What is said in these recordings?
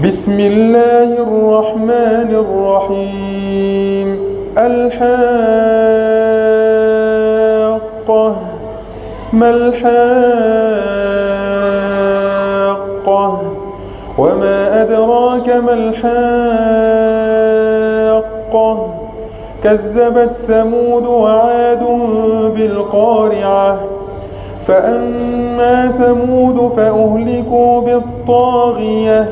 بسم الله الرحمن الرحيم. الحاقة. ما الحاقة؟ وما أدراك ما الحاقة؟ كذبت ثمود وعاد بالقارعة. فأما ثمود فأهلكوا بالطاغية،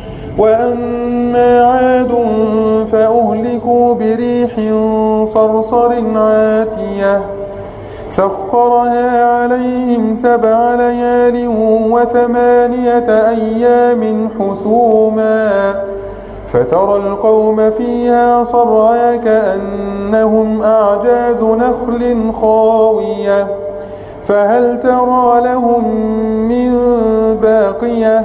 وأما عاد فأهلكوا بريح صرصر عاتية سخرها عليهم 7 ليال و8 أيام حسوما، فترى القوم فيها صرعى كأنهم أعجاز نخل خاوية، فهل ترى لهم من باقية؟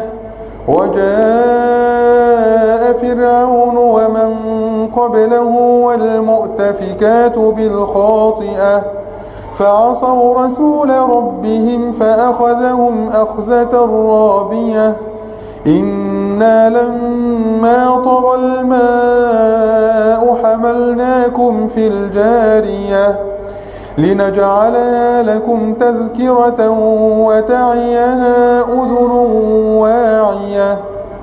وجاء فرعون ومن قبله والمؤتفكات بالخاطئة فعصوا رسول ربهم فأخذهم أخذة رابية. إنا لما طغى الماء حملناكم في الجارية لنجعلها لكم تذكرة وتعيها أذن واعية.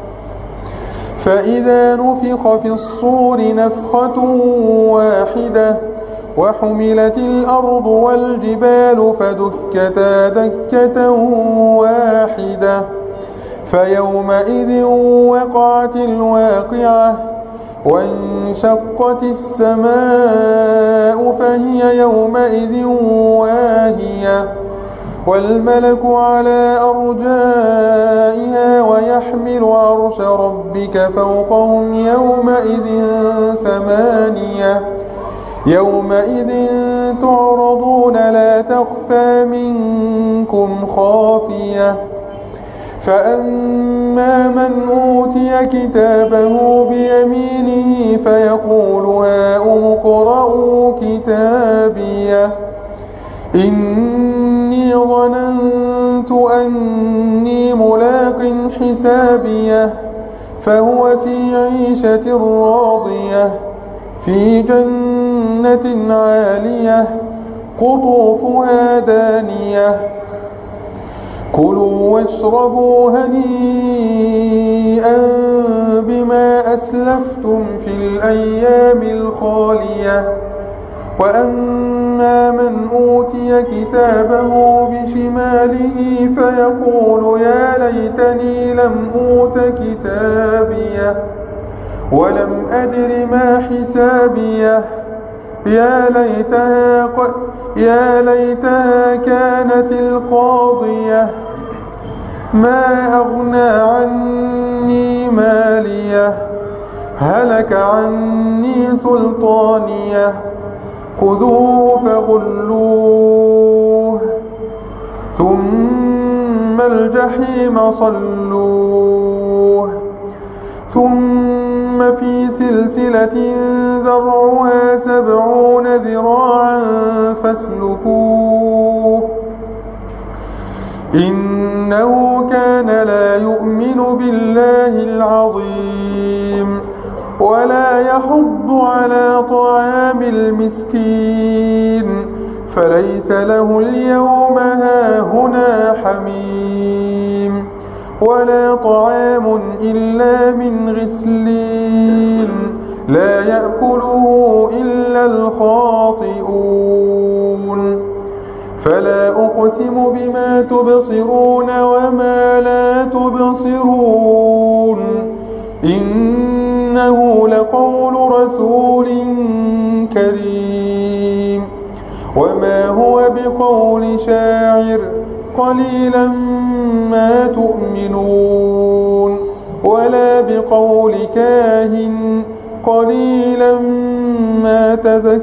فإذا نفخ في الصور نفخة واحدة وحملت الأرض والجبال فدكتا دكة واحدة، فيومئذ وقعت الواقعة وانشقت السماء فهي يومئذ واهية، والملك على أرجائها ويحمل عرش ربك فوقهم يومئذ 8. يومئذ تعرضون لا تخفى منكم خافية. فأما من أوتي كتابه بيمينه فيقول هاؤم اقرءوا كتابيه إني ظننت أني ملاق حسابيه، فهو في عيشة راضية في جنة عالية قطوفها دانية. كلوا واشربوا هنيئا بما أسلفتم في الأيام الخالية. وأما من أوتي كتابه بشماله فيقول يا ليتني لم أوت كتابيه ولم أدر ما حسابيه، يا ليتها كانت القاضية ما أغنى عني ماليه هلك عني سلطانيه خذوه فغلوه ثم الجحيم صلوه ثم في سلسلة ذرعها 70 ذراعا فاسلكوه إنه كان لا يؤمن بالله العظيم ولا يحض على طعام المسكين فليس له اليوم هاهنا حميم ولا طعام إلا من غسلين لا يأكله إلا الخاطئون. فلا أقسم بما تبصرون وما لا تبصرون إنه لقول رسول كريم وما هو بقول شاعر قليلا ما تؤمنون ولا بقول كاهن قليلا ما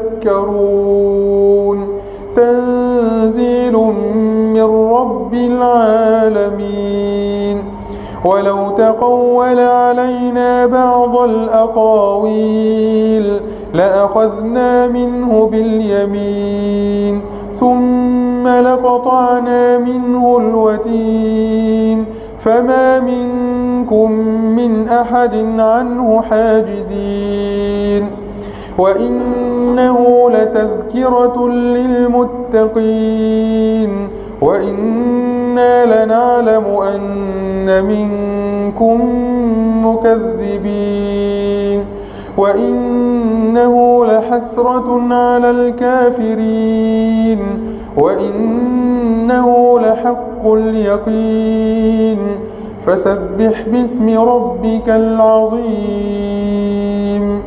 تذكرون تنزيل من رب العالمين. ولو تقول علينا بعض الأقاويل لأخذنا منه باليمين ثم لقطعنا منه الوتين فما منكم من أحد عنه حاجزين وإنه لتذكرة للمتقين وإنا لنعلم أن منكم مكذبين وإنه لحسرة على الكافرين وإنه لحق اليقين فسبح باسم ربك العظيم